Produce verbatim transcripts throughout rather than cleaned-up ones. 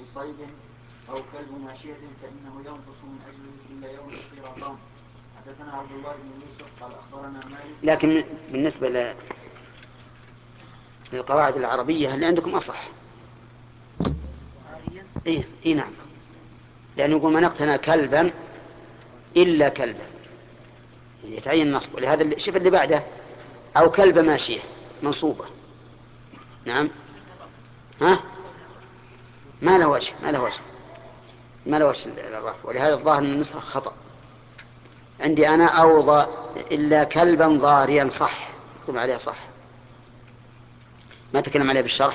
لصيد أو كلب ماشية فإنه ينقص من أجله إلا يوم القيراطان. حدثنا عبد الله بن يوسف قال أخبرنا مالك. لكن بالنسبة للقواعد العربية اللي عندكم أصح. إيه إيه نعم، لأنه يقول من اقتنى كلبا إلا كلبا يتعين النصب. ولهذا شوف اللي بعده أو كلب ماشية منصوبة. نعم ها ما له وجه ما له وجه ما له وجه الرفع. ولهذا الظاهر من النسخة خطأ عندي أنا أوضى إلا كلبا ضاريا صح، اكتب عليها صح، ما تكلم عليه بالشرح.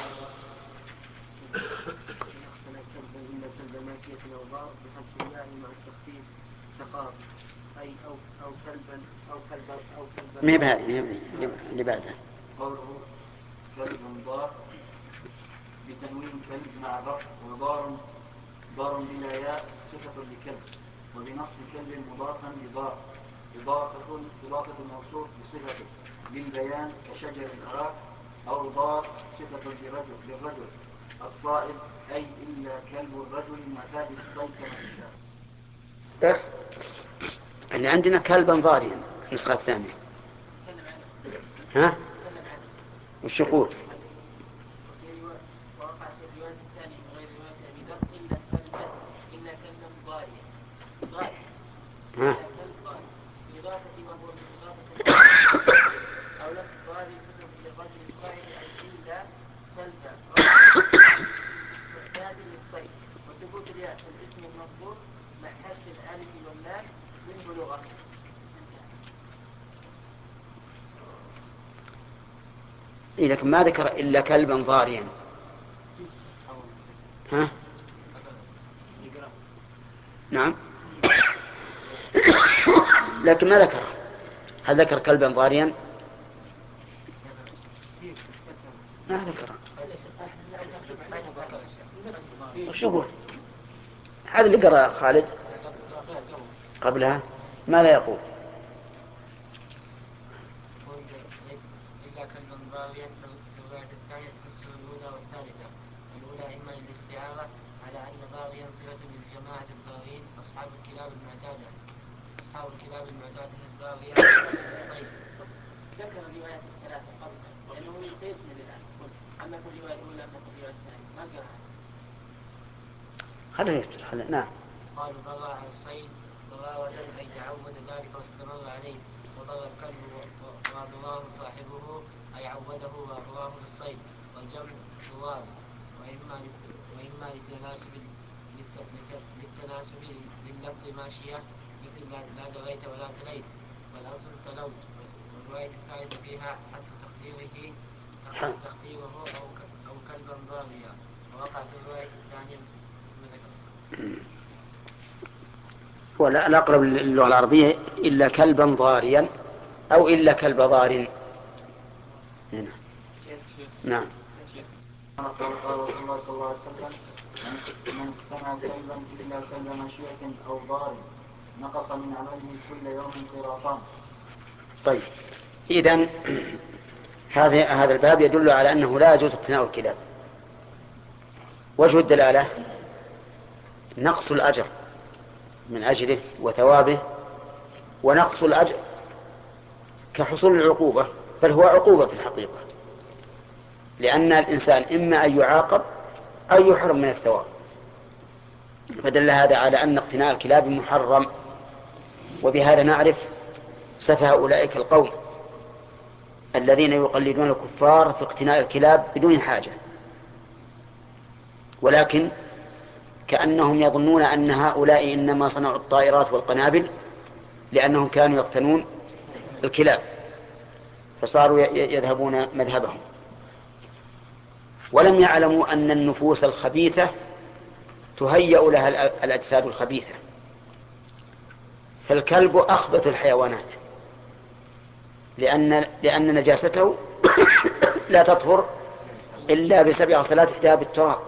أي أو أو كلبا أو كلبا أو كلبا. ما هي اللي بعدها. قوله كلب ضار بتنوين كلب مع ضر، وضار ضار بلا ياء صفة لكلب، وبنصب كلب مضافا لضار إضافة إضافة الموصوف بصفته للبيان كشجر الأراك، أو ضار صفة للرجل للرجل الصائد أي إلا كلب الرجل معتاد الصيد كما تشاء. بس اللي عندنا كلبا ضاريا النسخة الثانية. ها وش يقول؟ وقع في الرواية الثانية من غير رواية أبي ذر إلا كلبا إلا كلبا ضاريا ضاريا إلا كلب ضاري بإضافة وهو من إضافة أو لفظ ضاري صفة للرجل الصائد أي إلا كلبا معتاد للصيد. وثبوت الياء في الاسم المنصوص مع حذف الألف واللام للبلوغة. إيه لكن ما ذكر إلا كلبا ضاريا. ها نعم لكن ما ذكر. هل ذكر كلبا ضاريا؟ ما ذكر. وش يقول؟ هذا اللي قرأ خالد قبلها ماذا يقول؟ إلا كلبا ضاريا في الرواية الثانية تفسر الأولى والثالثة. الأولى إما للاستعارة على أن ضاريا صفة للجماعة الضارين أصحاب الكلاب المعتادة أصحاب الكلاب المعتادة الضارية للصيد. ذكر الروايات الثلاثة قبلها لأنه يقيسنا للآن أما في الرواية الأولى أما في الرواية الثانية ما قرأ. خليه يفتح. نعم. قالوا ضرع على الصيد ضراوة أي تعود ذلك واستمر عليه، وضر الكلب وضراه صاحبه أي عوده وأغراه بالصيد، والجمع ضرار. وإما وإما للتناسب للتناسب لللفظ ماشية مثل لا دريت ولا تليت، والأصل تلوت. والرواية الثالثة فيها حذف تقديره تقديره أو أو كلبا ضاريا، ووقع في الرواية الثانية ما ذكر. ولا الأقرب للغة العربية إلا كلبا ضاريا أو إلا كلب ضار. هنا. نعم. قال رسول الله صلى الله عليه وسلم من اقتنى كلبا إلا كلب ماشية أو ضار نقص من عمله كل يوم قيراطان. طيب إذن هذا هذا الباب يدل على أنه لا يجوز اقتناء الكلاب. وجه الدلالة نقص الأجر من أجره وثوابه، ونقص الأجر كحصول العقوبة، بل هو عقوبة في الحقيقة، لأن الإنسان إما أن يعاقب أو يحرم من الثواب. فدل هذا على أن اقتناء الكلاب محرم. وبهذا نعرف سفه أولئك القوم الذين يقلدون الكفار في اقتناء الكلاب بدون حاجة، ولكن كأنهم يظنون أن هؤلاء إنما صنعوا الطائرات والقنابل لأنهم كانوا يقتنون الكلاب فصاروا يذهبون مذهبهم، ولم يعلموا أن النفوس الخبيثة تهيأ لها الأجساد الخبيثة. فالكلب أخبث الحيوانات لأن, لأن نجاسته لا تطهر إلا بسبع صلات احداها بالتراب.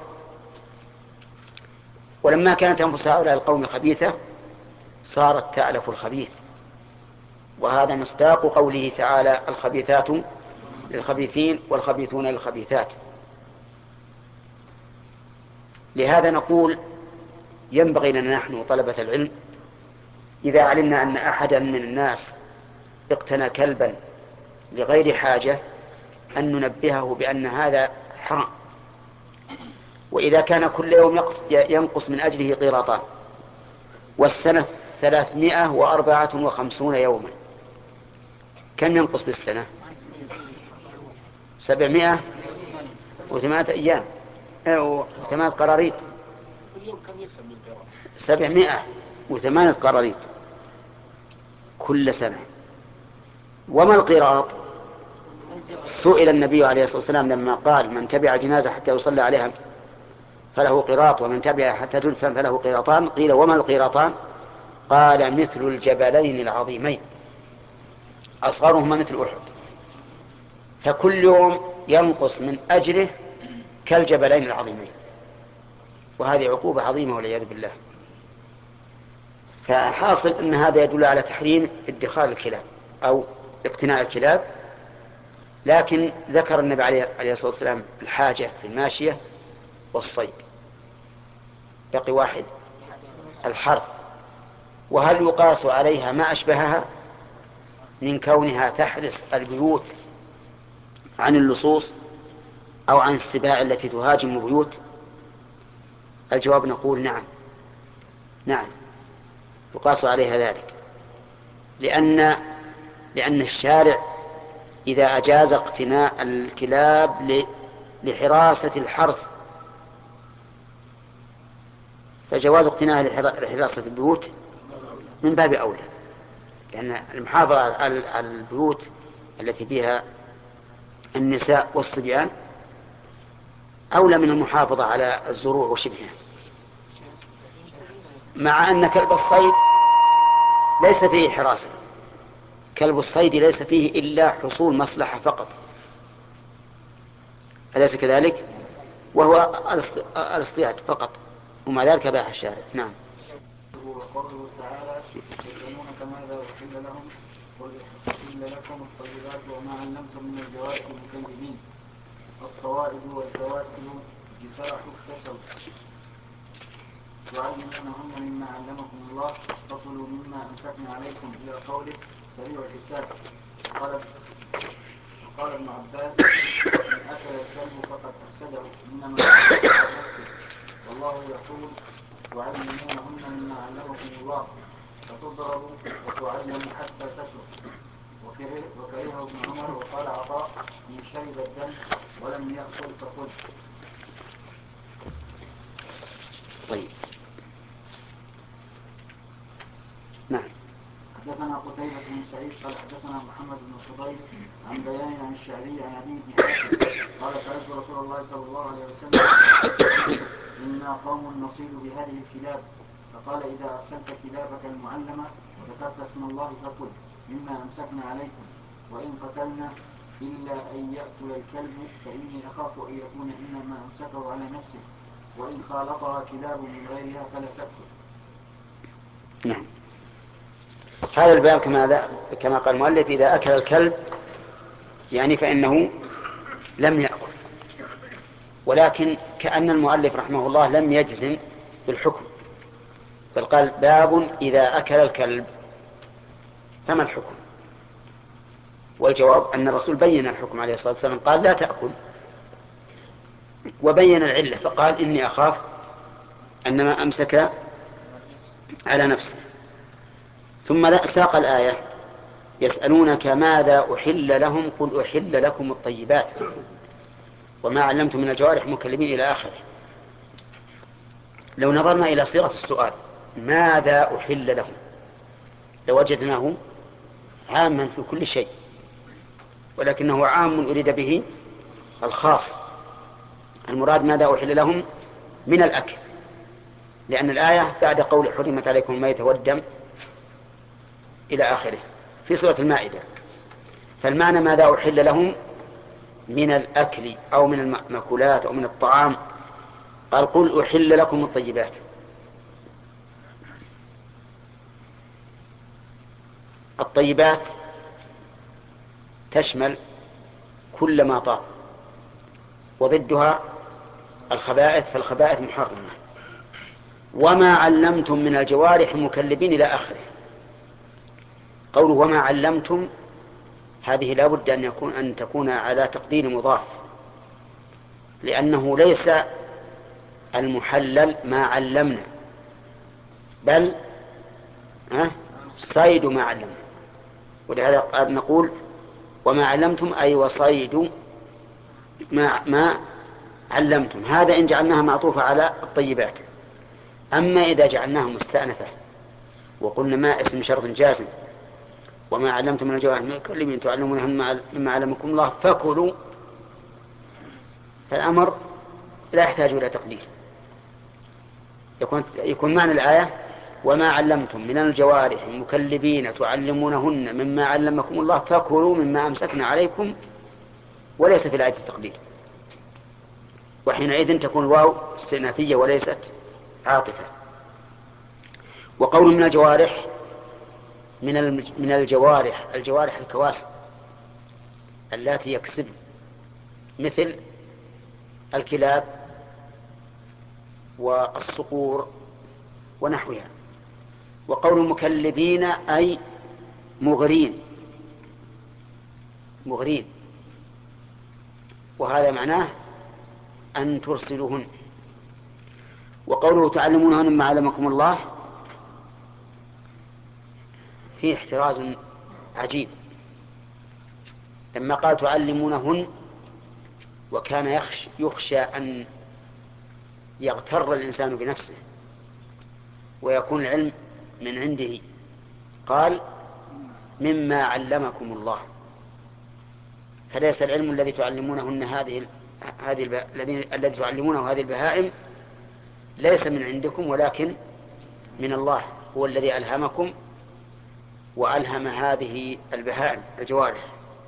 ولما كانت أنفس هؤلاء القوم خبيثة صارت تألف الخبيث، وهذا مصداق قوله تعالى الخبيثات للخبيثين والخبيثون للخبيثات. لهذا نقول ينبغي لنا نحن طلبة العلم إذا علمنا أن أحدا من الناس اقتنى كلبا لغير حاجة أن ننبهه بأن هذا حرام، وإذا كان كل يوم ينقص من أجله قيراطان والسنة ثلاثمائة وأربعة وخمسون يوما، كم ينقص بالسنة؟ سبعمائة وثمانية أيام أو ثمانية قراريط، سبعمائة وثمانية قراريط كل سنة. وما القيراط؟ سئل النبي عليه الصلاة والسلام لما قال من تبع جنازة حتى يصلى عليها فله قيراط ومن تبع حتى تدفن فله قيراطان، قيل وما القيراطان؟ قال مثل الجبلين العظيمين أصغرهما مثل أحد، فكل يوم ينقص من أجله كالجبلين العظيمين، وهذه عقوبة عظيمة والعياذ بالله. فالحاصل أن هذا يدل على تحريم ادخار الكلاب أو اقتناء الكلاب، لكن ذكر النبي عليه الصلاة والسلام الحاجة في الماشية والصيد، بقي واحد الحرث. وهل يقاس عليها ما أشبهها من كونها تحرس البيوت عن اللصوص أو عن السباع التي تهاجم البيوت؟ الجواب نقول نعم نعم يقاس عليها ذلك، لأن لأن الشارع إذا أجاز اقتناء الكلاب لحراسة الحرث فجواز اقتناء لحراسة البيوت من باب أولى، لأن المحافظة على البيوت التي فيها النساء والصبيان أولى من المحافظة على الزروع وشبهها، مع أن كلب الصيد ليس فيه حراسة، كلب الصيد ليس فيه إلا حصول مصلحة فقط، أليس كذلك؟ وهو الاصطياد فقط، ومع ذلك باح الشارع. نعم. وقوله تعالى يسألونك ماذا أحل لهم قل أحل لكم الطيبات وما علمتم من الجوارح المكلمين الصوائد والكواسل جفاح اكتسوا تعلمونهن مما علمكم الله فكلوا مما أمسكنا عليكم إلى قوله سريع الحساب. قال قال ابن عباس إن أكل الكلب فقد أفسده إنما أفسده نفسه، والله يقول تعلمونهن مما علمكم الله فتضرب وتعلم حتى تشرب. وكرهه ابن عمر وقال عطاء إن شرب الدم ولم يأكل فكل. طيب. نعم. حدثنا قتيبة بن سعيد قال حدثنا محمد بن فضيل عن بيان عن الشعبي عن أبي بن حاتم قال سألت رسول الله صلى الله عليه وسلم إنا قوم نصيد بهذه الكلاب، فقال إذا أرسلت كلابك المعلمة وذكرت اسم الله فكل مما أمسكنا عليكم، وإن قتلنا إلا أن يأكل الكلب فإني أخاف أن يكون إنما أمسكه على نفسه، وإن خالطها كلاب من غيرها فلا تأكل. نعم. هذا الباب كما, كما قال المؤلف إذا أكل الكلب يعني فإنه لم يأكل، ولكن كأن المؤلف رحمه الله لم يجزم بالحكم، بل قال باب إذا أكل الكلب، فما الحكم؟ والجواب أن الرسول بين الحكم عليه الصلاة والسلام، قال لا تأكل، وبين العلة فقال إني أخاف أنما أمسك على نفسه. ثم ساق الآية يسألونك ماذا أحل لهم قل أحل لكم الطيبات وما علمتم من الجوارح مكلمين إلى آخره. لو نظرنا إلى صيغة السؤال ماذا أحل لهم لوجدناه عاما في كل شيء، ولكنه عام أريد به الخاص، المراد ماذا أحل لهم من الأكل، لأن الآية بعد قول حرمت عليكم الميتة والدم إلى آخره في سورة المائدة، فالمعنى ماذا أحل لهم من الأكل أو من المأكولات أو من الطعام. قال قل أحل لكم الطيبات. الطيبات تشمل كل ما طاب، وضدها الخبائث فالخبائث محرمة. وما علمتم من الجوارح مكلبين إلى آخره. قوله وما علمتم هذه لا بد أن يكون أن تكون على تقدير مضاف، لأنه ليس المحلل ما علمنا، بل صيد ما علمنا. ولهذا نقول وما علمتم أي وصيد ما, ما علمتم. هذا إن جعلناها معطوفة على الطيبات. أما إذا جعلناها مستأنفة وقلنا ما اسم شرط جازم وما علمتم من الجوارح مكلبين تعلمونهن مما علمكم الله فكلوا، فالأمر لا يحتاج إلى تقدير. يكون, يكون معنى الآية وما علمتم من الجوارح مكلبين تعلمونهن مما علمكم الله فكلوا مما أمسكنا عليكم، وليس في الآية التقدير. وحينئذ تكون الواو استئنافية وليست عاطفة. وقول من الجوارح من من الجوارح الجوارح الكواسب التي يكسب مثل الكلاب والصقور ونحوها. وقول مكلبين أي مغرين مغرين، وهذا معناه أن ترسلوهن. وقوله تعلمونهن مما علمكم الله فيه احتراز عجيب، لما قال تعلمونهن وكان يخش يخشى أن يغتر الإنسان بنفسه ويكون العلم من عنده، قال مما علمكم الله. فليس العلم الذي تعلمونهن هذه هذه الذي تعلمونه هذه البهائم ليس من عندكم ولكن من الله، هو الذي ألهمكم وألهم هذه البهائم الجوارح.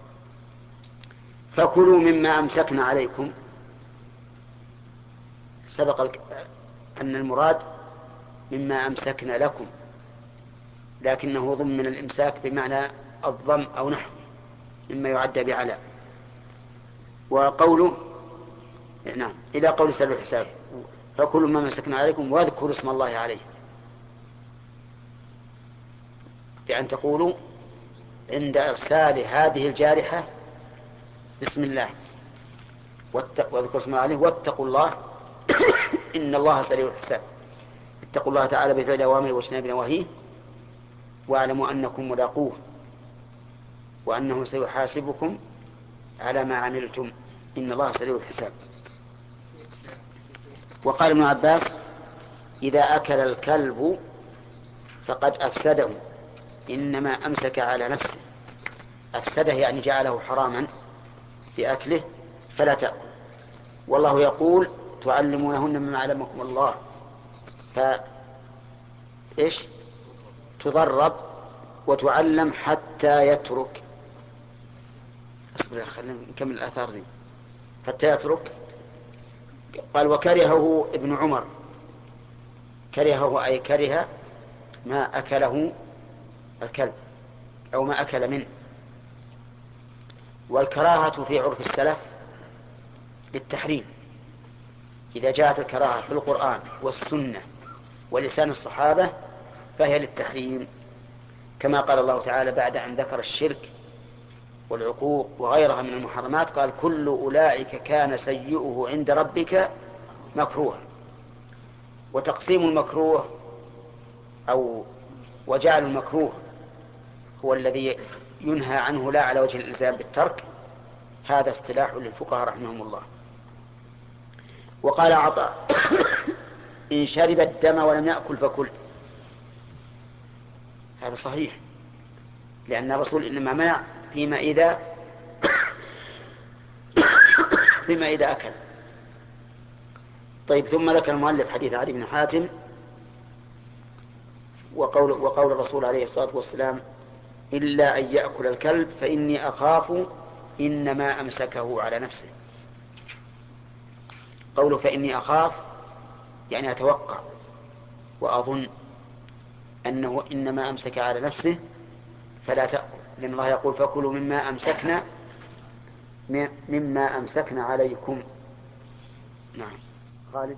فكلوا مما أمسكنا عليكم. سبق أن المراد مما أمسكنا لكم، لكنه ضمن الإمساك بمعنى الضم أو نحو مما يعد بعلى. وقوله نعم إلى قول سلو الحساب فكلوا مما أمسكنا عليكم واذكروا اسم الله عليه، بأن تقولوا عند إرسال هذه الجارحة بسم الله واذكروا اسم الله عليه واتقوا الله إن الله سريع الحساب. اتقوا الله تعالى بفعل أوامره واجتناب نواهيه واعلموا أنكم ملاقوه وأنه سيحاسبكم على ما عملتم إن الله سريع الحساب. وقال ابن عباس إذا أكل الكلب فقد أفسده إنما أمسك على نفسه. أفسده يعني جعله حراما في أكله فلا تأكل. والله يقول تعلمونهن مما علمكم الله، فإيش تضرب وتعلم حتى يترك. أصبر خلينا نكمل الآثار دي. حتى يترك. قال وكرهه ابن عمر. كرهه أي كره ما أكله الكلب أو ما أكل منه. والكراهة في عرف السلف للتحريم. إذا جاءت الكراهة في القرآن والسنة ولسان الصحابة فهي للتحريم، كما قال الله تعالى بعد أن ذكر الشرك والعقوق وغيرها من المحرمات قال كل أولئك كان سيئه عند ربك مكروه. وتقسيم المكروه أو وجعل المكروه هو الذي ينهى عنه لا على وجه الإلزام بالترك، هذا اصطلاح للفقهاء رحمهم الله. وقال عطاء إن شرب الدم ولم يأكل فكل. هذا صحيح، لأن الرسول إنما منع فيما إذا فيما إذا أكل. طيب ثم ذكر المؤلف حديث علي بن حاتم وقول, وقول الرسول عليه الصلاة والسلام إلا أن يأكل الكلب فإني أخاف إنما أمسكه على نفسه. قوله فإني أخاف يعني أتوقع وأظن أنه إنما أمسك على نفسه فلا تأكل، لأن الله يقول فكلوا مما أمسكنا مما أمسكنا عليكم. نعم. خالد.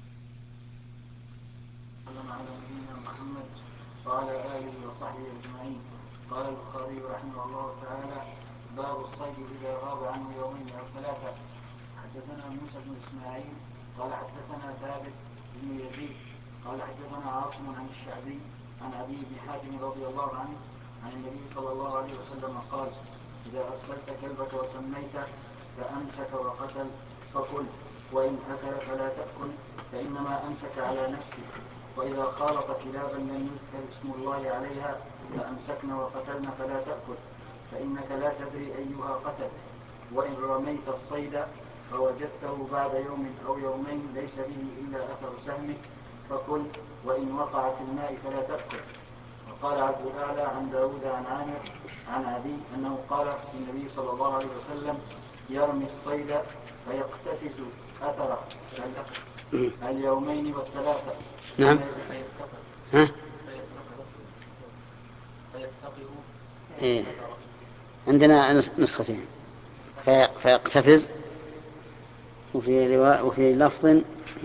اللهم على نبينا محمد وعلى آله وصحبه أجمعين. قال البخاري رحمه الله تعالى: باب الصيد إذا غاب عنه يومين أو ثلاثة. حدثنا موسى بن إسماعيل قال حدثنا ثابت بن يزيد قال حدثنا عاصم عن الشعبي عن أبي بن حاتم رضي الله عنه عن النبي صلى الله عليه وسلم قال: إذا أرسلت كلبك وسميته فأمسك وقتل فكل، وإن أكل فلا تأكل، فإنما أمسك على نفسه. وإذا خالط كلابا لم يذكر اسم الله عليها فأمسكن وقتلن فلا تأكل، فإنك لا تدري أيها قتل. وإن رميت الصيد فوجدته بعد يوم أو يومين ليس به إلا أثر سهمك فكل، وإن وقع في الماء فلا تأكل. وقال عبد الأعلى عن داود عن عامر عن عدي أنه قال النبي صلى الله عليه وسلم: يرمي الصيد فيقتفز أثره اليومين والثلاثة. نعم. ها؟ إيه. عندنا نسختين، في... فيقتفز، وفي رواء وفي لفظ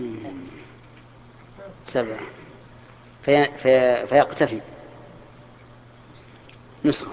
سبعة في... في... فيقتفي نسخة.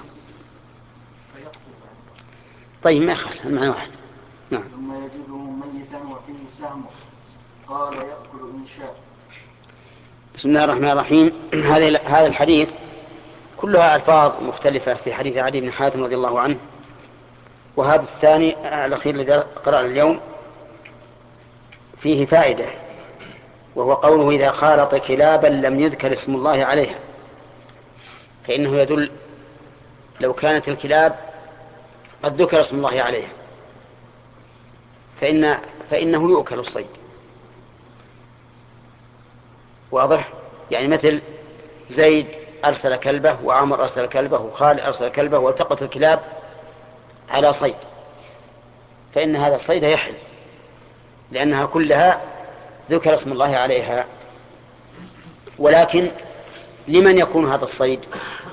طيب ما يخالف، المعنى واحد. نعم. ثم يجده ميتا وفيه سهم قال: يأكل إن شاء. بسم الله الرحمن الرحيم. هذا الحديث كلها ألفاظ مختلفة في حديث عدي بن حاتم رضي الله عنه، وهذا الثاني الأخير الذي قرأنا اليوم فيه فائدة، وهو قوله: إذا خالط كلابا لم يذكر اسم الله عليها، فإنه يدل لو كانت الكلاب قد ذكر اسم الله عليها فإن فإنه يؤكل الصيد. واضح؟ يعني مثل زيد أرسل كلبه، وعمر أرسل كلبه، وخالد أرسل كلبه، والتقت الكلاب على صيد، فإن هذا الصيد يحل، لأنها كلها ذكر اسم الله عليها. ولكن لمن يكون هذا الصيد؟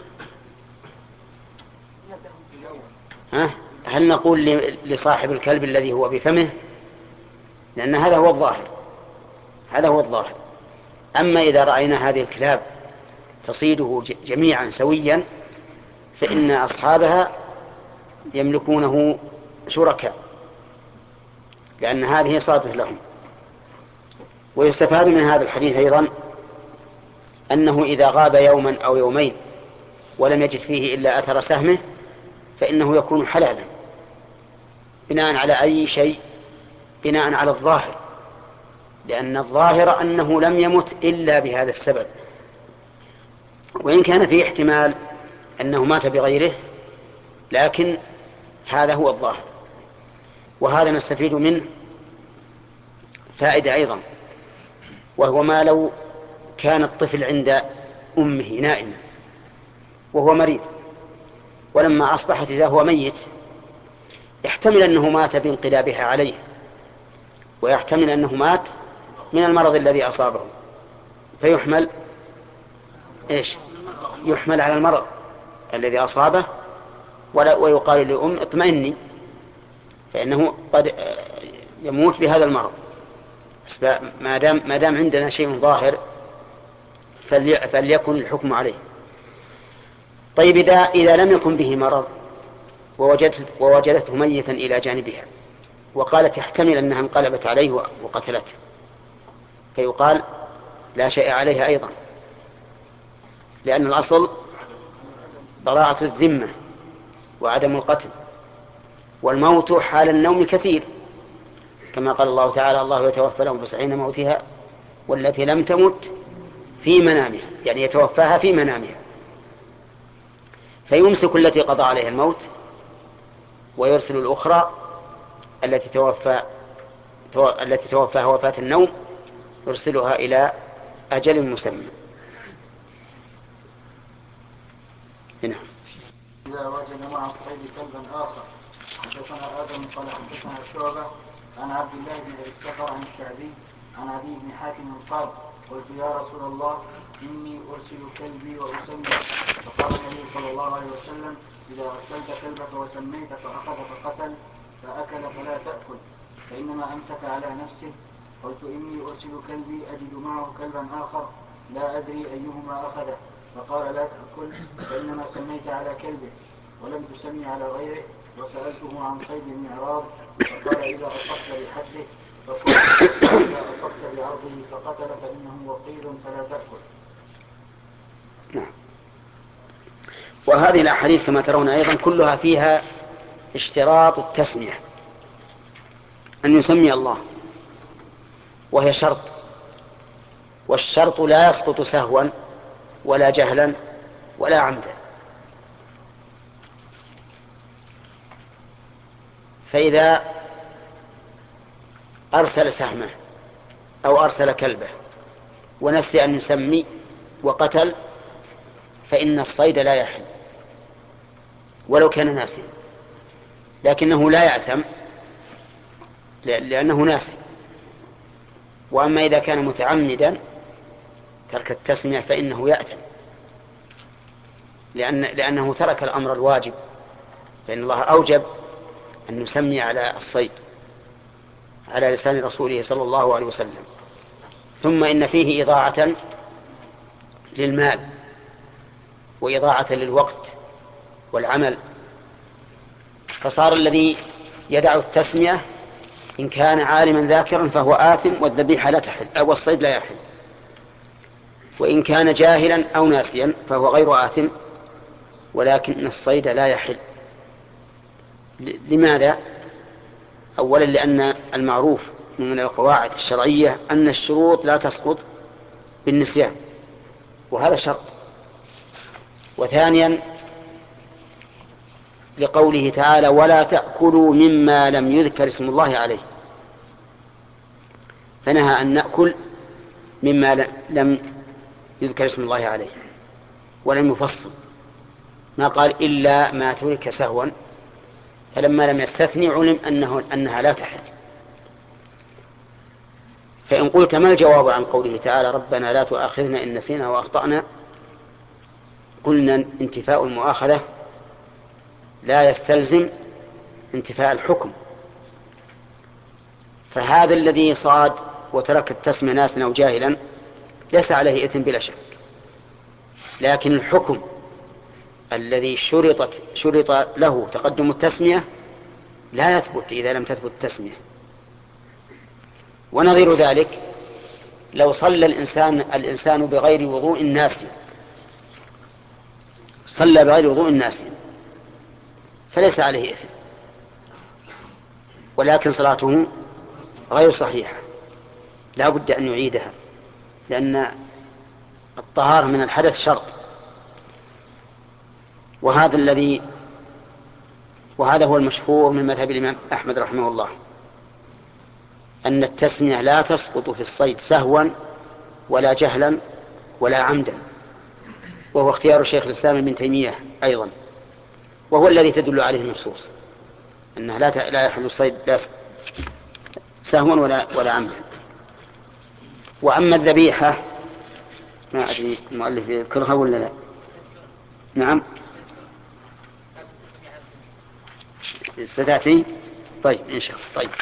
ها؟ هل نقول لصاحب الكلب الذي هو بفمه؟ لأن هذا هو الظاهر، هذا هو الظاهر. أما إذا رأينا هذه الكلاب تصيده جميعا سويا فإن أصحابها يملكونه شركاء، لأن هذه صادت لهم. ويستفاد من هذا الحديث أيضا أنه إذا غاب يوما أو يومين ولم يجد فيه إلا أثر سهمه فإنه يكون حلالا، بناء على أي شيء؟ بناء على الظاهر، لأن الظاهر أنه لم يمت إلا بهذا السبب، وإن كان فيه احتمال أنه مات بغيره، لكن هذا هو الظاهر. وهذا نستفيد منه فائدة أيضا، وهو ما لو كان الطفل عند أمه نائمة وهو مريض، ولما أصبحت إذا هو ميت، يحتمل أنه مات بانقلابها عليه، ويحتمل أنه مات من المرض الذي أصابه، فيحمل إيش؟ يحمل على المرض الذي أصابه، ويقال لأم اطمئني، فإنه قد يموت بهذا المرض. ما دام ما دام عندنا شيء ظاهر فليكن الحكم عليه. طيب إذا إذا لم يكن به مرض ووجدت ووجدته ميتا إلى جانبها، وقالت يحتمل أنها انقلبت عليه وقتلته، فيقال لا شيء عليها أيضا، لأن الأصل براءة الذمة وعدم القتل، والموت حال النوم كثير، كما قال الله تعالى: الله يتوفى الأنفس حين موتها والتي لم تمت في منامها، يعني يتوفاها في منامها، فيمسك التي قضى عليها الموت ويرسل الأخرى التي توفى التي توفاها وفاة النوم، يرسلها إلى أجل مسمى. هنا إذا وجد مع الصيد كلبا آخر. حدثنا آدم قال حدثنا شعبة عن عبد الله بن أبي السفر عن الشعبي عن عدي بن حاتم قال: قلت يا رسول الله إني أرسل كلبي وأسمي، فقال النبي صلى الله عليه وسلم: إذا أرسلت كلبك وسميت فأخذ فقتل فأكل فلا تأكل، فإنما أمسك على نفسه، قلت إني أرسل كلبي أجد معه كلبا آخر لا أدري أيهما أخذه، فقال لا تأكل فإنما سميت على كلبه ولم تسمي على غيره. وسألته عن صيد المعراض فقال إذا أصبت بحده فكل، وإذا أصبت بعرضه فقتل فإنه وقيد فلا تأكل. نعم. وهذه الأحاديث كما ترون أيضا كلها فيها اشتراط التسمية، أن يسمي الله، وهي شرط، والشرط لا يسقط سهوا ولا جهلا ولا عمدا. فإذا أرسل سهمه أو أرسل كلبه ونسي أن يسمي وقتل فإن الصيد لا يحل ولو كان ناسيا، لكنه لا يأثم لأنه ناسي. وأما إذا كان متعمدا ترك التسمية فإنه يأثم، لأن لأنه ترك الأمر الواجب، فإن الله أوجب أن نسمي على الصيد على لسان رسوله صلى الله عليه وسلم. ثم إن فيه إضاعة للمال وإضاعة للوقت والعمل، فصار الذي يدع التسمية إن كان عالما ذاكرا فهو آثم والذبيحة لا تحل أو الصيد لا يحل، وإن كان جاهلا أو ناسيا فهو غير آثم ولكن الصيد لا يحل. لماذا؟ أولا لأن المعروف من القواعد الشرعية أن الشروط لا تسقط بالنسيان، وهذا شرط. وثانيا لقوله تعالى ولا تأكلوا مما لم يذكر اسم الله عليه، فنهى أن نأكل مما لم يذكر اسم الله عليه ولم يفصل، ما قال إلا ما ترك سهوا، فلما لم يستثني علم أنه أنها لا تحل. فإن قلت ما الجواب عن قوله تعالى ربنا لا تؤاخذنا إن نسينا وأخطأنا، قلنا انتفاء المؤاخذة لا يستلزم انتفاء الحكم، فهذا الذي صاد وترك التسمية ناسا أو جاهلا ليس عليه إثم بلا شك، لكن الحكم الذي شرطت شرط له تقدم التسمية لا يثبت إذا لم تثبت التسمية. ونظير ذلك لو صلى الإنسان الإنسان بغير وضوء ناسيا، صلى بغير وضوء ناسيا فليس عليه إثم، ولكن صلاته غير صحيحة لا بد أن يعيدها، لأن الطهارة من الحدث شرط. وهذا الذي وهذا هو المشهور من مذهب الإمام أحمد رحمه الله، أن التسمية لا تسقط في الصيد سهوا ولا جهلا ولا عمدا، وهو اختيار شيخ الإسلام ابن تيمية أيضا، وهو الذي تدل عليه النصوص أنه لا لا يحل الصيد لا سهوا ولا ولا عمدا. وأما الذبيحة ما أدري المؤلف يذكرها ولا لا. نعم ستأتي. طيب إن شاء الله. طيب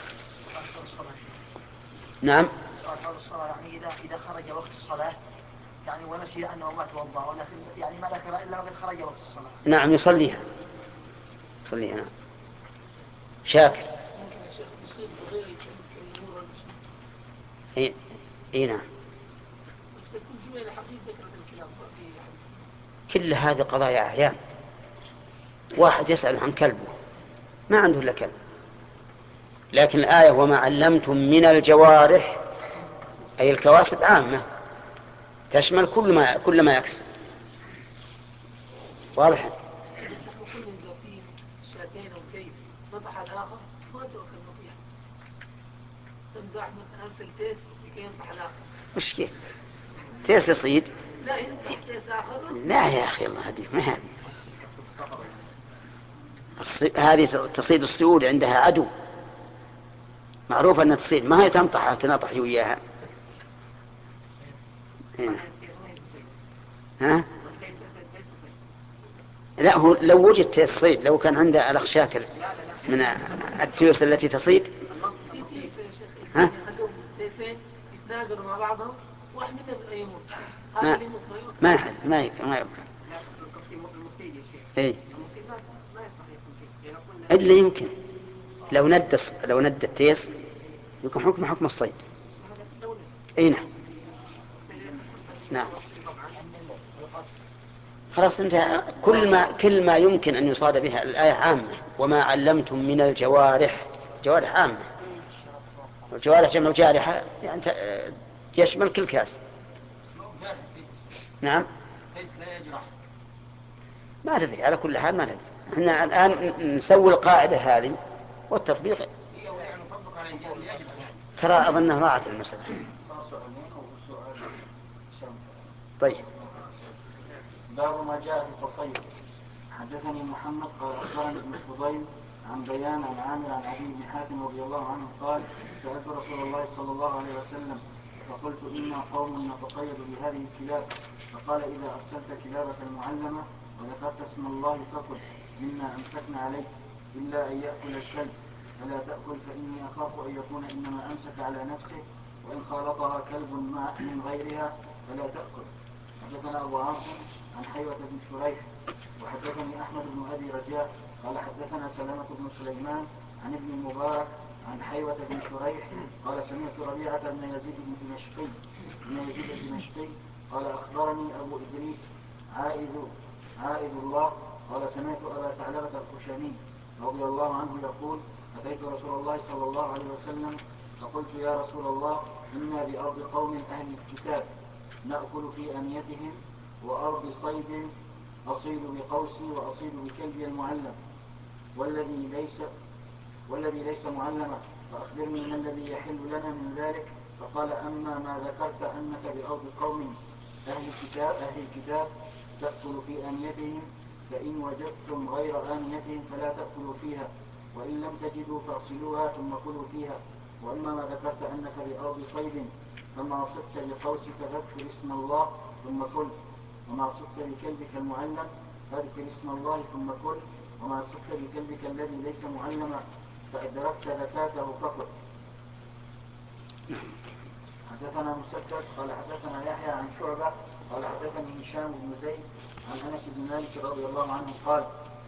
نعم. يعني إذا إذا خرج وقت الصلاة يعني ونسي أنه ما توضأ ولكن يعني ما ذكر إلا وقد خرج وقت الصلاة. نعم يصليها يصليها. نعم. شاكر. ممكن يا شيخ يصيب بغير الأمور إيه إيه نعم. بس يكون جميع الحديث ذكرت الكلام كل هذه قضايا أعيان. واحد يسأل عن كلبه ما عنده إلا كلب، لكن الآية وما علمتم من الجوارح أي الكواسب عامة تشمل كل ما كل ما يكسب. واضح؟ كل إذا فيه شاتين أو كيس نطح الآخر ما تؤخذ نطيحة، تمزح مثلا أرسل تيس لكي ينطح الآخر. مشكلة تيس يصيد؟ لا ينطح تيس آخر. لا يا أخي الله هديك ما هذه هذه تصيد السعود عندها عدو معروف أنها تصيد، ما هي تنطحها تنطح وياها. ها؟ لا هو لو وجد تيس صيد، لو كان عنده الأخشاك من التيوس التي تصيد. ها؟ عندهم تيسين يتناقروا مع بعضهم واحد منهم يموت ما هذا اللي يموت ما يموت ما يحد ما يك- ما يبقى. لا قصدي المصيد يا شيخ. إيه. المصيد ما ما يصح يكون كيس. يعني قلنا إلا يمكن لو ند الص- لو ند التيس يكون حكم حكم الصيد. هذا في الدولة. اي نعم. نعم. خلاص انتهى. كل ما كل ما يمكن ان يصاد بها الآية عامة. وما علمتم من الجوارح، جوارح عامة. الجوارح جمع جارحة يعني ت- يشمل كل كاس. نعم. ما تدري على كل حال ما تدري. احنا الآن نسوي القاعدة هذه والتطبيق ترى أظنها ضاعت المسألة. طيب. باب ما جاء في التصيد. حدثني محمد قال أخبرني ابن فضيل عن بيان عن عامر عن أبي بن حاتم رضي الله عنه قال سألت رسول الله صلى الله عليه وسلم فقلت إنا قوم نتصيد بهذه الكلاب فقال إذا أرسلت كلابك المعلمة وذكرت اسم الله فقل إنا أمسكنا عليك إلا أن يأكل الكلب فلا تأكل فإني أخاف أن يكون إنما أمسك على نفسه وإن خالطها كلب من غيرها فلا تأكل. حدثنا أبو عاصم عن حيوة بن شريح وحدثني أحمد بن أبي رجاء قال حدثنا سلامة بن سليمان عن ابن المبارك عن حيوة بن شريح قال سمعت ربيعة بن يزيد الدمشقي بن يزيد الدمشقي قال أخبرني أبو إدريس عائد عائد الله قال سمعت أبا ثعلبة الخشني رضي الله عنه يقول أتيت رسول الله صلى الله عليه وسلم فقلت يا رسول الله إنا بأرض قوم أهل الكتاب نأكل في آنيتهم وأرض صيد أصيد بقوسي وأصيد بكلبي المعلم والذي ليس والذي ليس معلما فأخبرني ما الذي يحل لنا من ذلك فقال أما ما ذكرت أنك بأرض قوم أهل الكتاب أهل الكتاب تأكل في آنيتهم فإن وجدتم غير آنيتهم فلا تأكلوا فيها وإن لم تجدوا فاغسلوها ثم كلوا فيها وأما ما ذكرت أنك بأرض صيد فما صدت بقوسك فاذكر اسم الله ثم كل وما صدت بكلبك المعلم فاذكر اسم الله ثم كل وما صدت بكلبك الذي ليس معلما فأدركت زكاته فقط. حدثنا مسدد قال حدثنا يحيى عن شعبة قال حدثني هشام بن زيد عن أنس بن مالك رضي الله عنه قال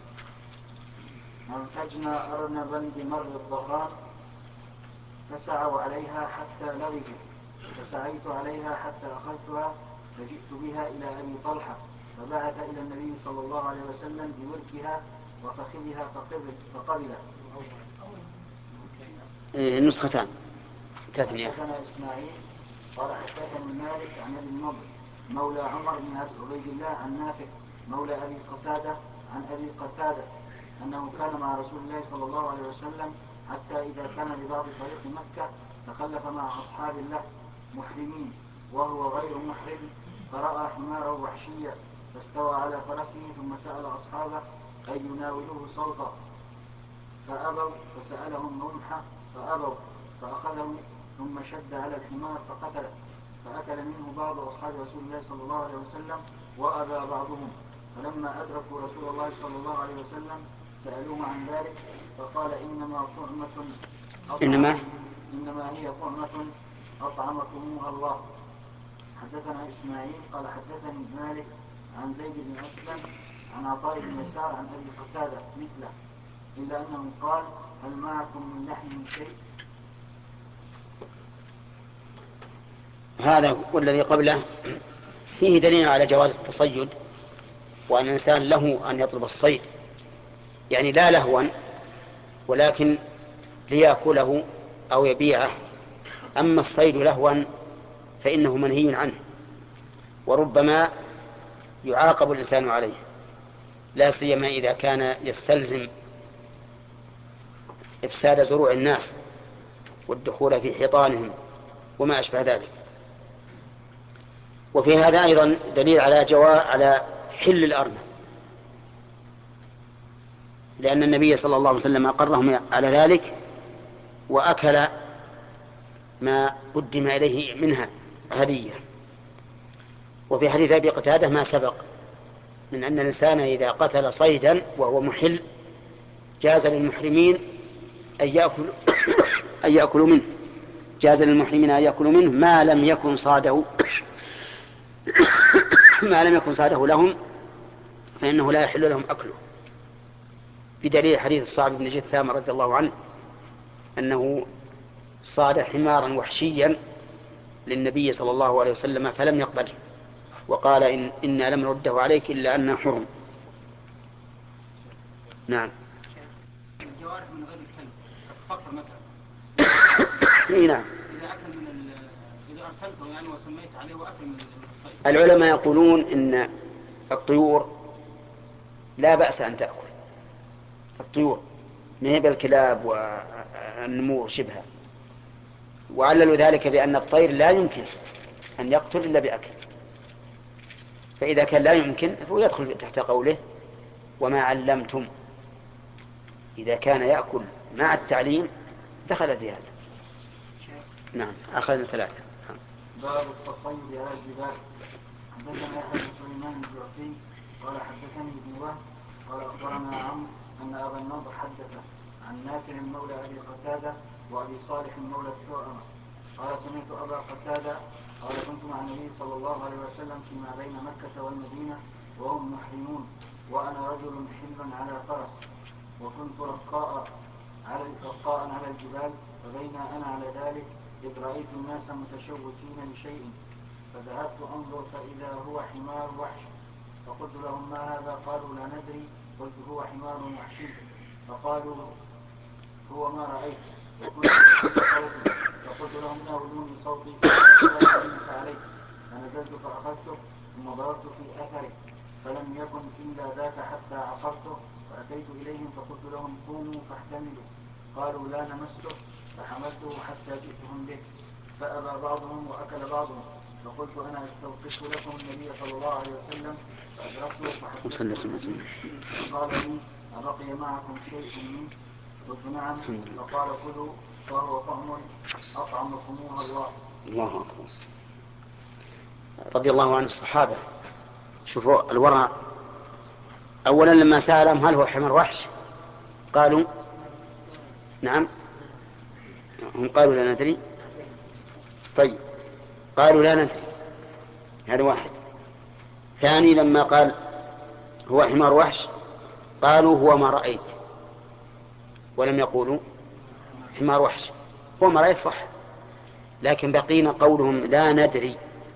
أنتجنا أرنبا بمر الظهران فسعوا عليها حتى لغزوا فسعيت عليها حتى أخذتها فجئت بها إلى أبي طلحة فبعث إلى النبي صلى الله عليه وسلم بوركها وفخذها فقبل. النسختان تثنية. حدثنا إسماعيل قال حدثني مالك عن ابي النضر مولى عمر بن عبيد الله عن نافع مولى أبي قتادة عن أبي قتادة أنه كان مع رسول الله صلى الله عليه وسلم حتى إذا كان ببعض طريق مكة تخلف مع أصحاب له محرمين وهو غير محرم فرأى حماره وحشيا فاستوى على فرسه ثم سأل أصحابه أن يناولوه صوتا فأبوا فسألهم رمحة فأبوا فأخذه ثم شد على الحمار فقتله فأكل منه بعض أصحاب رسول الله صلى الله عليه وسلم وأبى بعضهم فلما أدركوا رسول الله صلى الله عليه وسلم سألوه عن ذلك فقال إنما طعمة إنما إنما هي طعمة أطعمكموها الله. حدثنا إسماعيل قال حدثني مالك عن زيد بن أسلم عن عطاء بن يسار عن أبي قتادة مثله إلا أنه قال هل معكم من لحم شيء؟ هذا والذي قبله فيه دليل على جواز التصيد وأن الإنسان له أن يطلب الصيد يعني لا لهوا ولكن ليأكله أو يبيعه. أما الصيد لهوا فإنه منهي عنه وربما يعاقب الإنسان عليه لا سيما إذا كان يستلزم إفساد زروع الناس والدخول في حيطانهم وما أشبه ذلك. وفي هذا أيضا دليل على جواز على حل الأرنب لأن النبي صلى الله عليه وسلم أقرهم على ذلك وأكل ما قدم إليه منها هدية. وفي حديث أبي قتادة ما سبق من أن الإنسان إذا قتل صيدا وهو محل جاز للمحرمين أن يأكلوا, أن يأكلوا منه جاز للمحرمين أن يأكلوا منه ما لم يكن صاده ما لم يكن صاده لهم فإنه لا يحل لهم أكله، بدليل حديث الصعب بن جثام رضي الله عنه أنه صاد حمارا وحشيا للنبي صلى الله عليه وسلم فلم يقبله، وقال إن إنا لم نرده عليك إلا أنه حرم. نعم. الجوارح من غير الكلب الصقر مثلا. اي نعم. إذا أكل من ال... إذا أرسلته يعني وسميت عليه وأكل من الصيد. العلماء يقولون إن الطيور لا بأس أن تأكل، الطيور ما هي بالكلاب والنمور شبهها، وعللوا ذلك بأن الطير لا يمكن أن يقتل إلا بأكل، فإذا كان لا يمكن فهو يدخل تحت قوله وما علمتم، إذا كان يأكل مع التعليم دخل في هذا. نعم. أخذنا ثلاثة. باب التصيد على الجبال. حدثنا يحيى بن سليمان الجعفي قال حدثني ابن وهب قال أخبرنا عمرو أن أبا النضر حدثه عن نافع مولى أبي قتادة وأبي صالح مولى الثعمة قال سمعت أبا قتادة قال كنت مع النبي صلى الله عليه وسلم فيما بين مكة والمدينة وهم محرمون وأنا رجل حل على فرس وكنت رقاء على رقاء على الجبال، فبين أنا على ذلك إذ رأيت الناس متشوكين لشيء فذهبت أنظر فإذا هو حمار وحش، فقلت لهم ما هذا؟ قالوا لا ندري. قلت هو حمار وحشي، فقالوا هو ما رأيت. وكنت صوتي فقلت لهم ناولوني صوتي فأخذت عليه فنزلت فأخذته ثم ضربت في أثره فلم يكن إلا ذاك حتى عقرته، فأتيت إليهم فقلت لهم قوموا فاحتملوا، قالوا لا نمسه، فحملته حتى جئتهم به فأبى بعضهم وأكل بعضهم، فقلت أنا استوقفت لكم النبي صلى الله عليه وسلم فأدركته فحدثته فقال لي أبقي معكم شيء منه؟ قلت نعم، فقال كلوا فهو طعم أطعمكموها الله. الله أكبر. رضي الله عن الصحابة. شوفوا الورع، أولا لما سألهم هل هو حمار وحش قالوا نعم، هم قالوا لا ندري. طيب قالوا لا ندري، هذا واحد. ثاني لما قال هو حمار وحش قالوا هو ما رأيت، ولم يقولوا حمار وحش. هو ما رأيت صح، لكن بقينا قولهم لا ندري،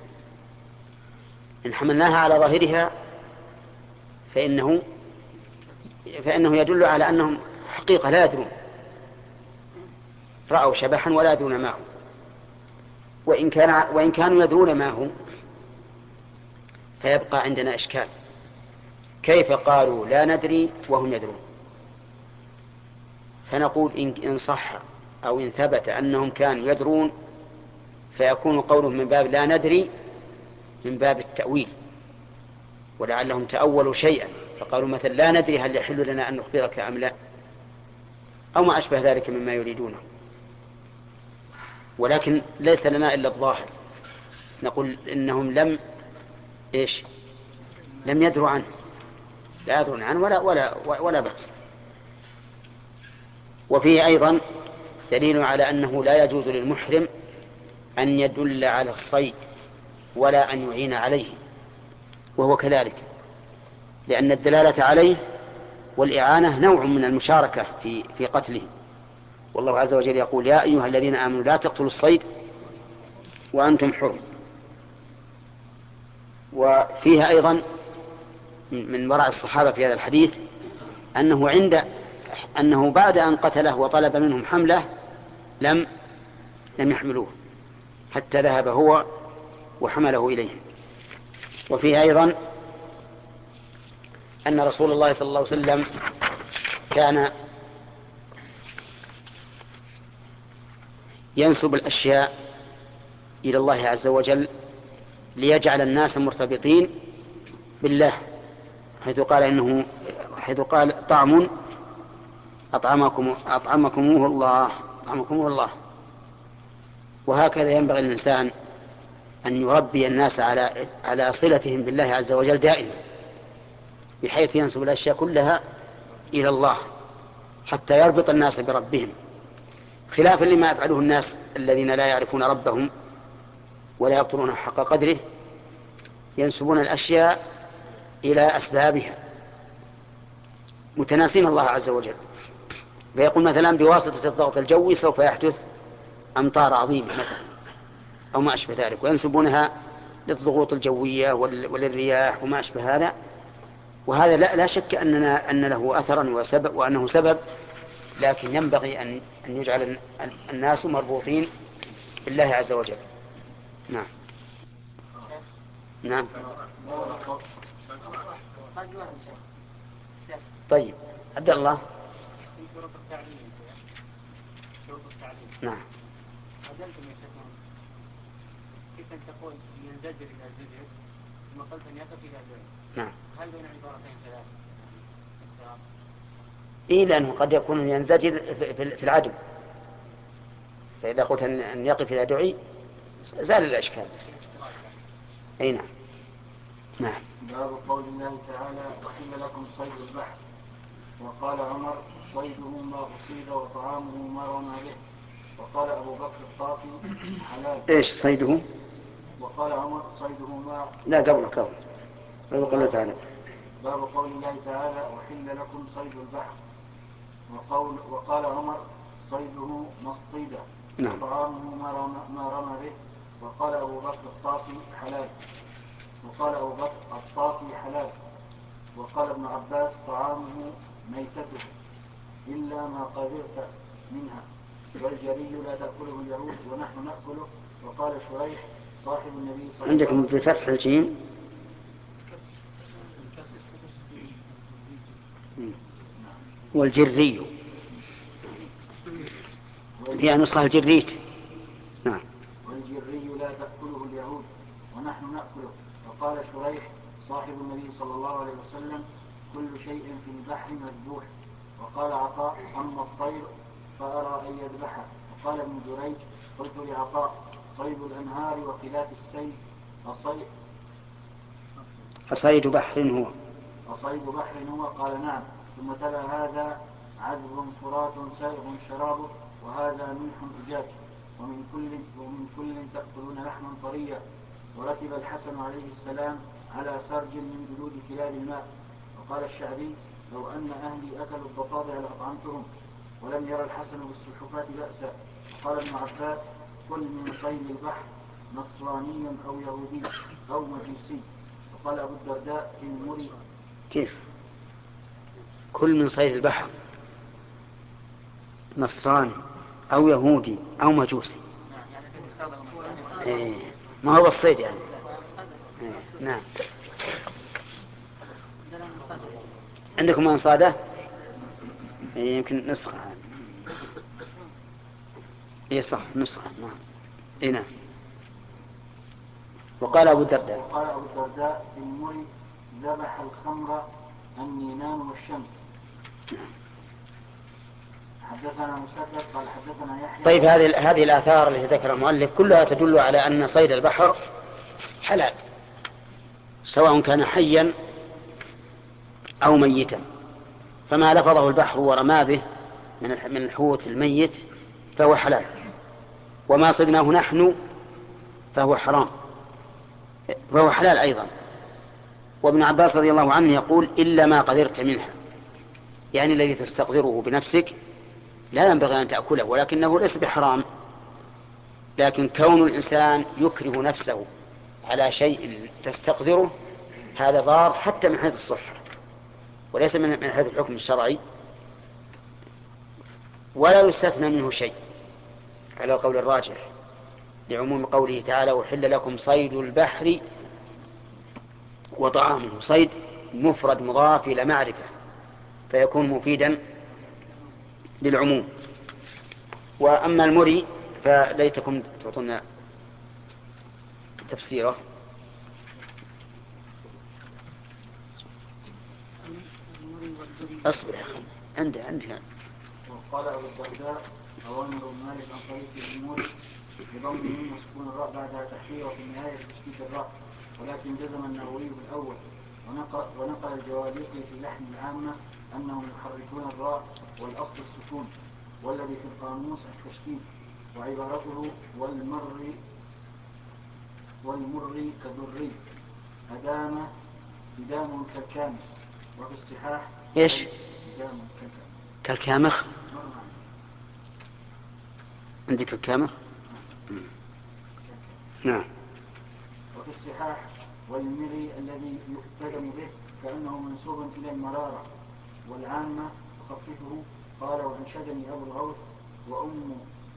إن حملناها على ظاهرها فإنه فإنه يدل على أنهم حقيقة لا يدرون، رأوا شبحا ولا يدرون ما هو، وإن كان وإن كانوا يدرون ما هو فيبقى عندنا إشكال، كيف قالوا لا ندري وهم يدرون؟ فنقول إن صح أو إن ثبت أنهم كانوا يدرون فيكون قولهم من باب لا ندري من باب التأويل، ولعلهم تأولوا شيئا فقالوا مثلا لا ندري هل يحل لنا أن نخبرك أم لا، أو ما أشبه ذلك مما يريدونه. ولكن ليس لنا إلا الظاهر، نقول إنهم لم إيش لم يدروا عنه، لا يدرون عنه ولا, ولا, ولا بأس. وفيه أيضا دليل على أنه لا يجوز للمحرم أن يدل على الصيد ولا أن يعين عليه، وهو كذلك، لأن الدلالة عليه والإعانة نوع من المشاركة في, في قتله. والله عز وجل يقول يا أيها الذين آمنوا لا تقتلوا الصيد وأنتم حرم. وفيها أيضا من ورع الصحابة في هذا الحديث أنه عند أنه بعد أن قتله وطلب منهم حمله لم لم يحملوه حتى ذهب هو وحمله إليه. وفيه أيضا أن رسول الله صلى الله عليه وسلم كان ينسب الأشياء إلى الله عز وجل ليجعل الناس مرتبطين بالله، حيث قال إنه حيث قال طعم أطعمكم أطعمكموه الله أطعمكموه الله. وهكذا ينبغي الإنسان أن يربي الناس على على صلتهم بالله عز وجل دائما، بحيث ينسب الأشياء كلها إلى الله حتى يربط الناس بربهم. خلافا لما يفعله الناس الذين لا يعرفون ربهم ولا يقدرون حق قدره، ينسبون الأشياء إلى أسبابها متناسين الله عز وجل. فيقول مثلا بواسطة الضغط الجوي سوف يحدث أمطار عظيمة مثلا أو ما أشبه ذلك، وينسبونها للضغوط الجوية وللرياح وما أشبه هذا. وهذا لا, لا شك أننا أن له أثرا وسبب وأنه سبب، لكن ينبغي أن أن يجعل الناس مربوطين بالله عز وجل. نعم نعم. طيب عبد الله. شروط التعليم شروط التعليم نعم. عدلتم يا شيخ كيف أن تقول ينزجر إلى زجر ثم قلت أن يقف إلى زجر. نعم. هل بين عبارتين ثلاث؟ إيه، لأنه قد يكون ينزجر في العدم، فإذا قلت أن يقف إلى دعي زال الأشكال. أي نعم. نعم. باب قول الله تعالى وحل لكم صيد البحر، وقال عمر صيده ما أصيد وطعامه ما رمى به، وقال أبو بكر الطافي حلال. إيش صيده؟ وقال عمر صيده ما لا قبل قبل باب قوله تعالى. باب قول الله تعالى وحل لكم صيد البحر، وقول وقال عمر صيده ما اصطيد نعم. وطعامه ما رمى, ما رمى به، وقال أبو بكر الطافي حلال. وقال أبو بكر الطافي حلال. وقال ابن عباس طعامه ميتته إلا ما قدرت منها، والجري لا تأكله اليهود ونحن نأكله. وقال شريح صاحب النبي صلى الله عليه وسلم. عندكم بفتح الجيم والجري هي نسخة الجريت. نعم. والجري لا تأكله اليهود ونحن نأكله. وقال شريح صاحب النبي صلى الله عليه وسلم كل شيء في البحر مذبوح. وقال عطاء أما الطير فأرى أن يذبحه. وقال ابن جريج قلت لعطاء صيد الأنهار وخلاف السيد أصيد أصيد بحر هو أصيد بحر هو قال نعم. ثم تلا هذا عذب فرات سائغ شرابه وهذا ملح أجاج ومن كل, ومن كل تأكلون لحما طريا. ورتب الحسن عليه السلام على سرج من جلود كلاب الماء. وقال الشعبي لو أن أهلي أكلوا الضفادع لأطعمتهم. ولم يرى الحسن بالسلحفاة بأسا. وقال ابن عباس كل من صيد البحر نصراني أو يهودي أو مجوسي. وقال أبو الدرداء إن مري. كيف كل من صيد البحر نصراني أو يهودي أو مجوسي؟ إيه. ما هو الصيد يعني. إيه. نعم. عندكم أنصادة؟ إيه. يمكن نسخة هذه. إيه صح نسخة. نعم. إيه نعم. وقال أبو الدرداء وقال أبو الدرداء إن مري ذبح الخمر النينان والشمس. حدثنا مسدد قال حدثنا يحيى. طيب هذه هذه الآثار التي ذكر المؤلف كلها تدل على أن صيد البحر حلال سواء كان حيا أو ميتا. فما لفظه البحر ورمى به من الحوت الميت فهو حلال، وما صدناه نحن فهو حرام فهو حلال أيضا. وابن عباس رضي الله عنه يقول إلا ما قدرت منها، يعني الذي تستقدره بنفسك لا ينبغي أن تأكله، ولكنه ليس بحرام. لكن كون الإنسان يكره نفسه على شيء تستقدره هذا ضار حتى من حيث الصحة وليس من حيث الحكم الشرعي، ولا يستثنى منه شيء على قول الراجح لعموم قوله تعالى وحل لكم صيد البحر وطعامه. صيد مفرد مضاف إلى معرفة فيكون مفيدا للعموم. وأما المري فليتكم تعطونا تفسيره. أصبر يا أخي عندي عندي وقال أبو الدرداء أوامر مالك عن طريق الموري بضم الميم وسكون الراء بعدها تحرير وفي النهاية تشديد الراء، ولكن جزم النووي بالأول. ونقل, ونقل الجواليقي في لحن العامة أنهم يحركون الراء والأصل السكون. والذي في القاموس التشديد، وعبارته والمر والمر كالضري أدام إدام كالكامخ. وفي الصحاح إيش؟ إدام كالكامخ. عندك الكامخ؟ نعم. وفي الصحاح والمري الذي يؤتدم به كأنه منسوب إلى المرارة والعامة تخففه. قال وأنشدني أبو الغوث وأم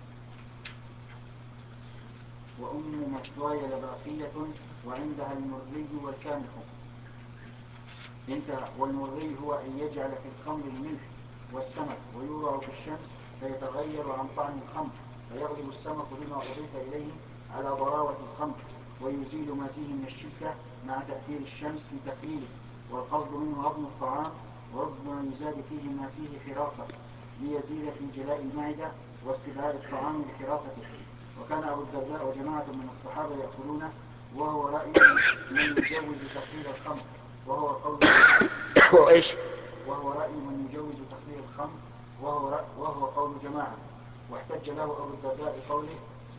وأم مثواي لباقية وعندها المري والكامخ. انتهى. والمري هو أن يجعل في الخمر الملح والسمك ويوضع في الشمس فيتغير عن طعم الخمر فيغلب السمك بما أضيف إليه على ضراوة الخمر ويزيل ما فيه من الشدة مع تأثير الشمس في تقليله. والقصد منه هضم الطعام وربما يزاد فيه ما فيه حراقة ليزيد في جلاء المعدة واستبعاد الطعام بحراقته. وكان أبو الدرداء وجماعة من الصحابة يأكلونه وهو رأي من يجوز تخليل الخمر وهو قول هو إيش؟ وهو رأي من يجوز تخليل الخمر وهو, رأي وهو قول جماعة. واحتج له أبو الدرداء بقوله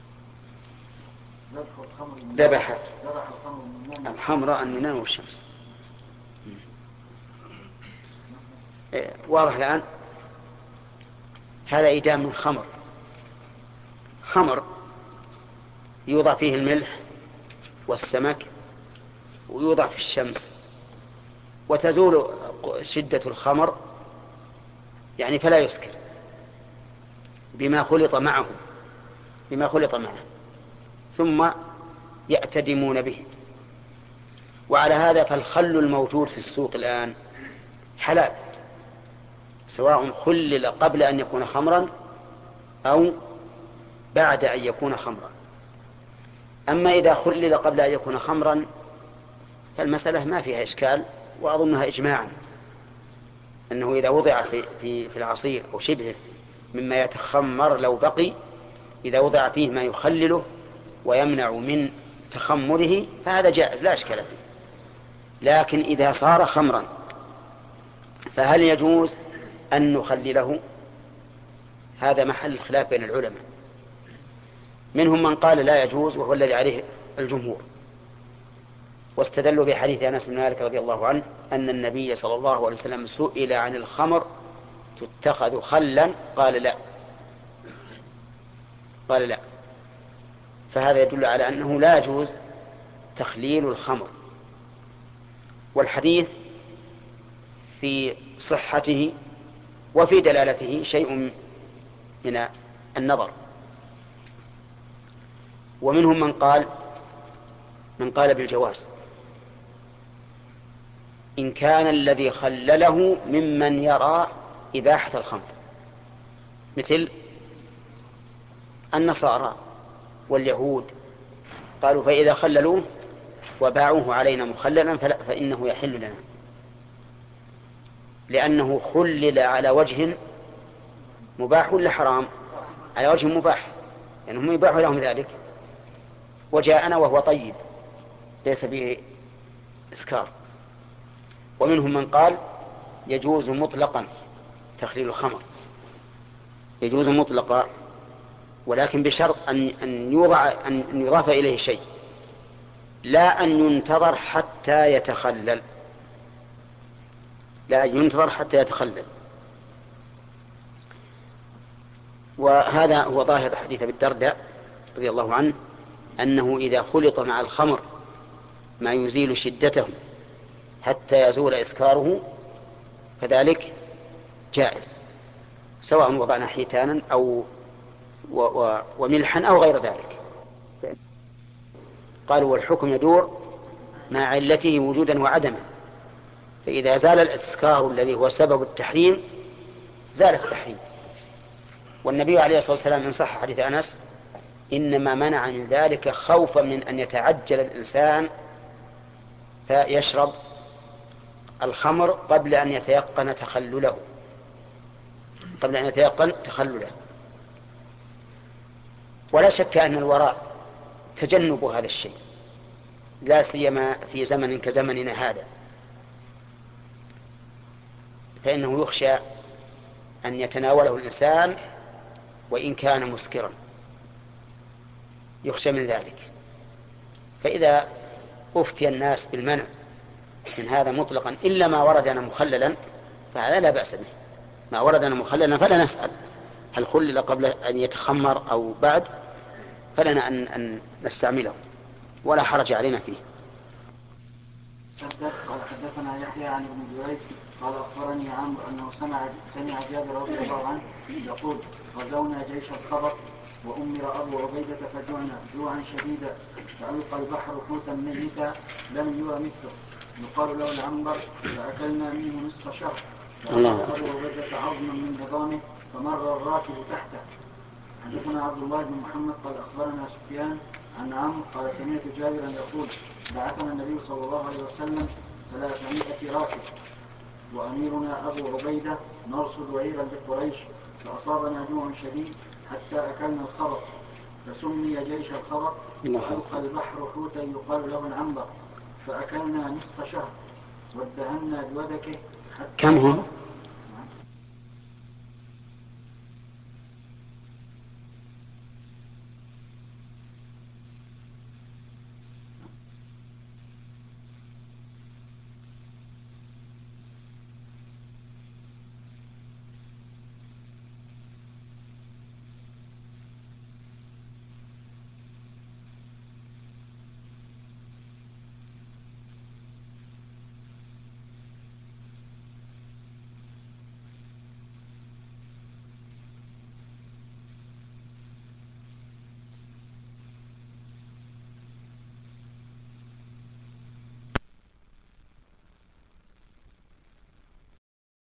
ذبح الخمر ذبح الخمر الحمراء النينان والشمس. إيه واضح الآن. هذا إدام من خمر، خمر يوضع فيه الملح والسمك ويوضع في الشمس وتزول شدة الخمر يعني فلا يسكر بما خلط معه بما خلط معه ثم يأتدمون به. وعلى هذا فالخل الموجود في السوق الآن حلال سواء خلل قبل أن يكون خمرا أو بعد أن يكون خمرا. أما إذا خلل قبل أن يكون خمرا فالمسألة ما فيها إشكال، وأظنها إجماعا أنه إذا وضع في, في, في العصير أو شبهه مما يتخمر لو بقي، إذا وضع فيه ما يخلله ويمنع من تخمره فهذا جائز لا إشكال فيه. لكن إذا صار خمرا فهل يجوز أن نخلله؟ هذا محل الخلاف بين العلماء. منهم من قال لا يجوز وهو الذي عليه الجمهور، واستدلوا بحديث أنس بن مالك رضي الله عنه أن النبي صلى الله عليه وسلم سئل عن الخمر تتخذ خلا قال لا قال لا فهذا يدل على أنه لا يجوز تخليل الخمر. والحديث في صحته وفي دلالته شيء من النظر. ومنهم من قال من قال بالجواز إن كان الذي خلله ممن يرى إباحة الخمر مثل النصارى واليهود، قالوا فإذا خللوه وباعوه علينا مخللا فإنه يحل لنا لأنه خلل على وجه مباح ولا حرام؟ على وجه مباح لأنهم يعني يباح لهم ذلك، وجاءنا وهو طيب ليس به إسكار. ومنهم من قال يجوز مطلقا تخليل الخمر، يجوز مطلقا ولكن بشرط أن أن يوضع أن يضاف إليه شيء، لا أن ينتظر حتى يتخلل لا ينتظر حتى يتخلل. وهذا هو ظاهر حديث أبي الدرداء رضي الله عنه أنه إذا خلط مع الخمر ما يزيل شدته حتى يزول إسكاره فذلك جائز سواء وضعنا حيتانا أو و و وملحا أو غير ذلك. قالوا والحكم يدور مع علته وجودا وعدما، فإذا زال الإسكار الذي هو سبب التحريم زال التحريم. والنبي عليه الصلاة والسلام إن صح حديث أنس إنما منع من ذلك خوفا من أن يتعجل الإنسان فيشرب الخمر قبل أن يتيقن تخلله قبل أن يتيقن تخلله. ولا شك أن الوراء تجنب هذا الشيء لا سيما في زمن كزمننا هذا، فإنه يخشى أن يتناوله الإنسان وإن كان مسكرا، يخشى من ذلك. فإذا أفتي الناس بالمنع من هذا مطلقا إلا ما وردنا مخللا فهذا لا بأس به. ما وردنا مخللا فلا نسأل هل خلل قبل أن يتخمر أو بعد، فلنا أن, أن نستعمله ولا حرج علينا فيه. صدق قال حدثنا يحيى عن ابن جريج قال أخبرني عمرو أنه سمع سمع جابر رضي الله عنه يقول غزونا جيش الخبر وأمر أبو عبيدة فجوعنا جوعا شديدا فألقى البحر حوتا ميتا لم يرى مثله يقال له العنبر فأكلنا منه نصف شهر فأخذ أبو عبيدة عظما من عظامه فمر الراكب تحته. حدثنا عبد الله بن محمد قال أخبرنا سفيان عن عمرو قال سمعت جابرا يقول بعثنا النبي صلى الله عليه وسلم ثلاثمائة راكب وأميرنا أبو عبيدة نرصد عيرا لقريش فأصابنا جوع شديد حتى أكلنا الخبر فسمي جيش الخبر وألقى البحر حوتا يقال له العنبر فأكلنا نصف شهر وادهنا بودكه حتى كم هم؟